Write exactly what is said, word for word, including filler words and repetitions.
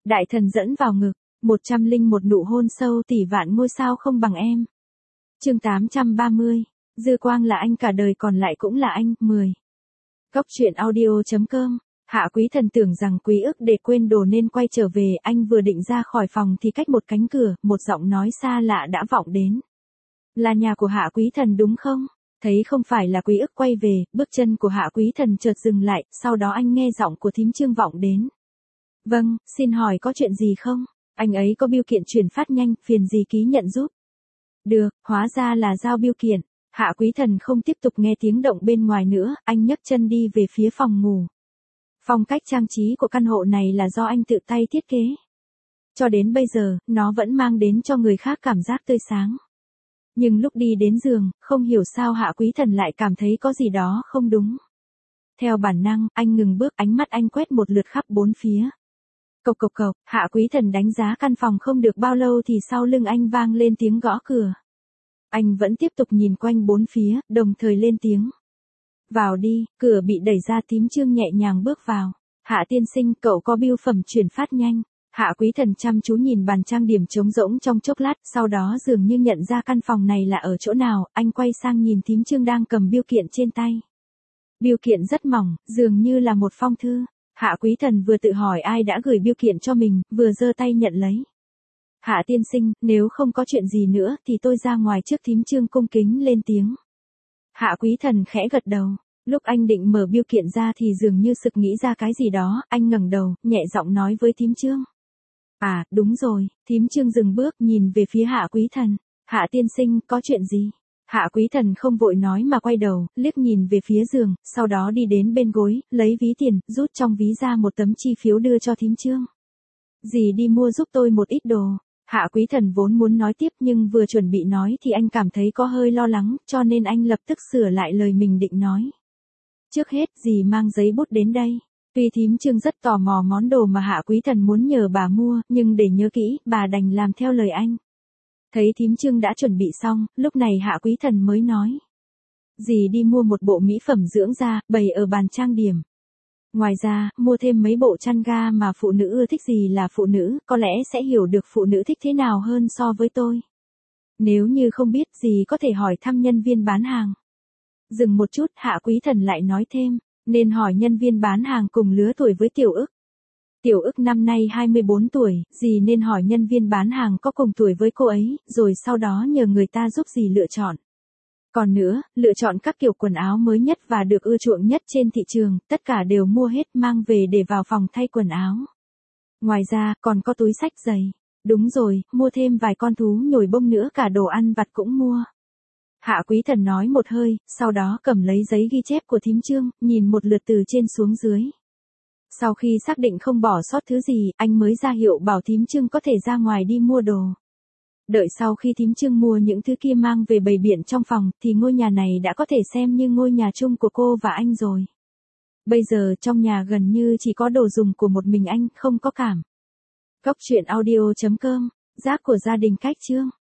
Đại thần dẫn vào ngực, một trăm linh một nụ hôn sâu tỷ vạn ngôi sao không bằng em. Chương tám trăm ba mươi, Dư Quang là anh cả đời còn lại cũng là anh, mười. Cốc truyện audio chấm com. Hạ Quý Thần tưởng rằng Quý Ức để quên đồ nên quay trở về, anh vừa định ra khỏi phòng thì cách một cánh cửa, một giọng nói xa lạ đã vọng đến. Là nhà của Hạ Quý Thần đúng không? Thấy không phải là Quý Ức quay về, bước chân của Hạ Quý Thần chợt dừng lại, sau đó anh nghe giọng của thím Trương vọng đến. Vâng, xin hỏi có chuyện gì không? Anh ấy có bưu kiện chuyển phát nhanh, phiền gì ký nhận giúp. Được, hóa ra là giao bưu kiện. Hạ Quý Thần không tiếp tục nghe tiếng động bên ngoài nữa, anh nhấc chân đi về phía phòng ngủ. Phong cách trang trí của căn hộ này là do anh tự tay thiết kế. Cho đến bây giờ, nó vẫn mang đến cho người khác cảm giác tươi sáng. Nhưng lúc đi đến giường, không hiểu sao Hạ Quý Thần lại cảm thấy có gì đó không đúng. Theo bản năng, anh ngừng bước, ánh mắt anh quét một lượt khắp bốn phía. Cộc cộc cộc, Hạ Quý Thần đánh giá căn phòng không được bao lâu thì sau lưng anh vang lên tiếng gõ cửa. Anh vẫn tiếp tục nhìn quanh bốn phía, đồng thời lên tiếng. Vào đi, cửa bị đẩy ra, thím Trương nhẹ nhàng bước vào. Hạ tiên sinh, cậu có bưu phẩm chuyển phát nhanh. Hạ Quý Thần chăm chú nhìn bàn trang điểm trống rỗng trong chốc lát, sau đó dường như nhận ra căn phòng này là ở chỗ nào, anh quay sang nhìn thím Trương đang cầm bưu kiện trên tay. Bưu kiện rất mỏng, dường như là một phong thư. Hạ Quý Thần vừa tự hỏi ai đã gửi bưu kiện cho mình, vừa giơ tay nhận lấy. Hạ tiên sinh, nếu không có chuyện gì nữa thì tôi ra ngoài trước, thím Trương cung kính lên tiếng. Hạ Quý Thần khẽ gật đầu, lúc anh định mở bưu kiện ra thì dường như sực nghĩ ra cái gì đó, anh ngẩng đầu, nhẹ giọng nói với thím Trương. À, đúng rồi, thím Trương dừng bước nhìn về phía Hạ Quý Thần. Hạ tiên sinh, có chuyện gì? Hạ Quý Thần không vội nói mà quay đầu, liếc nhìn về phía giường, sau đó đi đến bên gối, lấy ví tiền, rút trong ví ra một tấm chi phiếu đưa cho thím Trương. Dì đi mua giúp tôi một ít đồ. Hạ Quý Thần vốn muốn nói tiếp nhưng vừa chuẩn bị nói thì anh cảm thấy có hơi lo lắng, cho nên anh lập tức sửa lại lời mình định nói. Trước hết, dì mang giấy bút đến đây. Tuy thím Trương rất tò mò món đồ mà Hạ Quý Thần muốn nhờ bà mua, nhưng để nhớ kỹ, bà đành làm theo lời anh. Thấy thím Trương đã chuẩn bị xong, lúc này Hạ Quý Thần mới nói. Dì đi mua một bộ mỹ phẩm dưỡng da, bày ở bàn trang điểm. Ngoài ra, mua thêm mấy bộ chăn ga mà phụ nữ ưa thích, gì là phụ nữ, có lẽ sẽ hiểu được phụ nữ thích thế nào hơn so với tôi. Nếu như không biết, dì có thể hỏi thăm nhân viên bán hàng. Dừng một chút, Hạ Quý Thần lại nói thêm, nên hỏi nhân viên bán hàng cùng lứa tuổi với Tiểu Ức. Tiểu Ức năm nay hai mươi bốn tuổi, dì nên hỏi nhân viên bán hàng có cùng tuổi với cô ấy, rồi sau đó nhờ người ta giúp dì lựa chọn. Còn nữa, lựa chọn các kiểu quần áo mới nhất và được ưa chuộng nhất trên thị trường, tất cả đều mua hết mang về để vào phòng thay quần áo. Ngoài ra, còn có túi xách giày. Đúng rồi, mua thêm vài con thú nhồi bông nữa, cả đồ ăn vặt cũng mua. Hạ Quý Thần nói một hơi, sau đó cầm lấy giấy ghi chép của thím Trương, nhìn một lượt từ trên xuống dưới. Sau khi xác định không bỏ sót thứ gì, anh mới ra hiệu bảo thím Trương có thể ra ngoài đi mua đồ. Đợi sau khi thím Trương mua những thứ kia mang về bày biện trong phòng, thì ngôi nhà này đã có thể xem như ngôi nhà chung của cô và anh rồi. Bây giờ trong nhà gần như chỉ có đồ dùng của một mình anh, không có cảm. Cốc truyện audio chấm com, Giác của gia đình cách chương.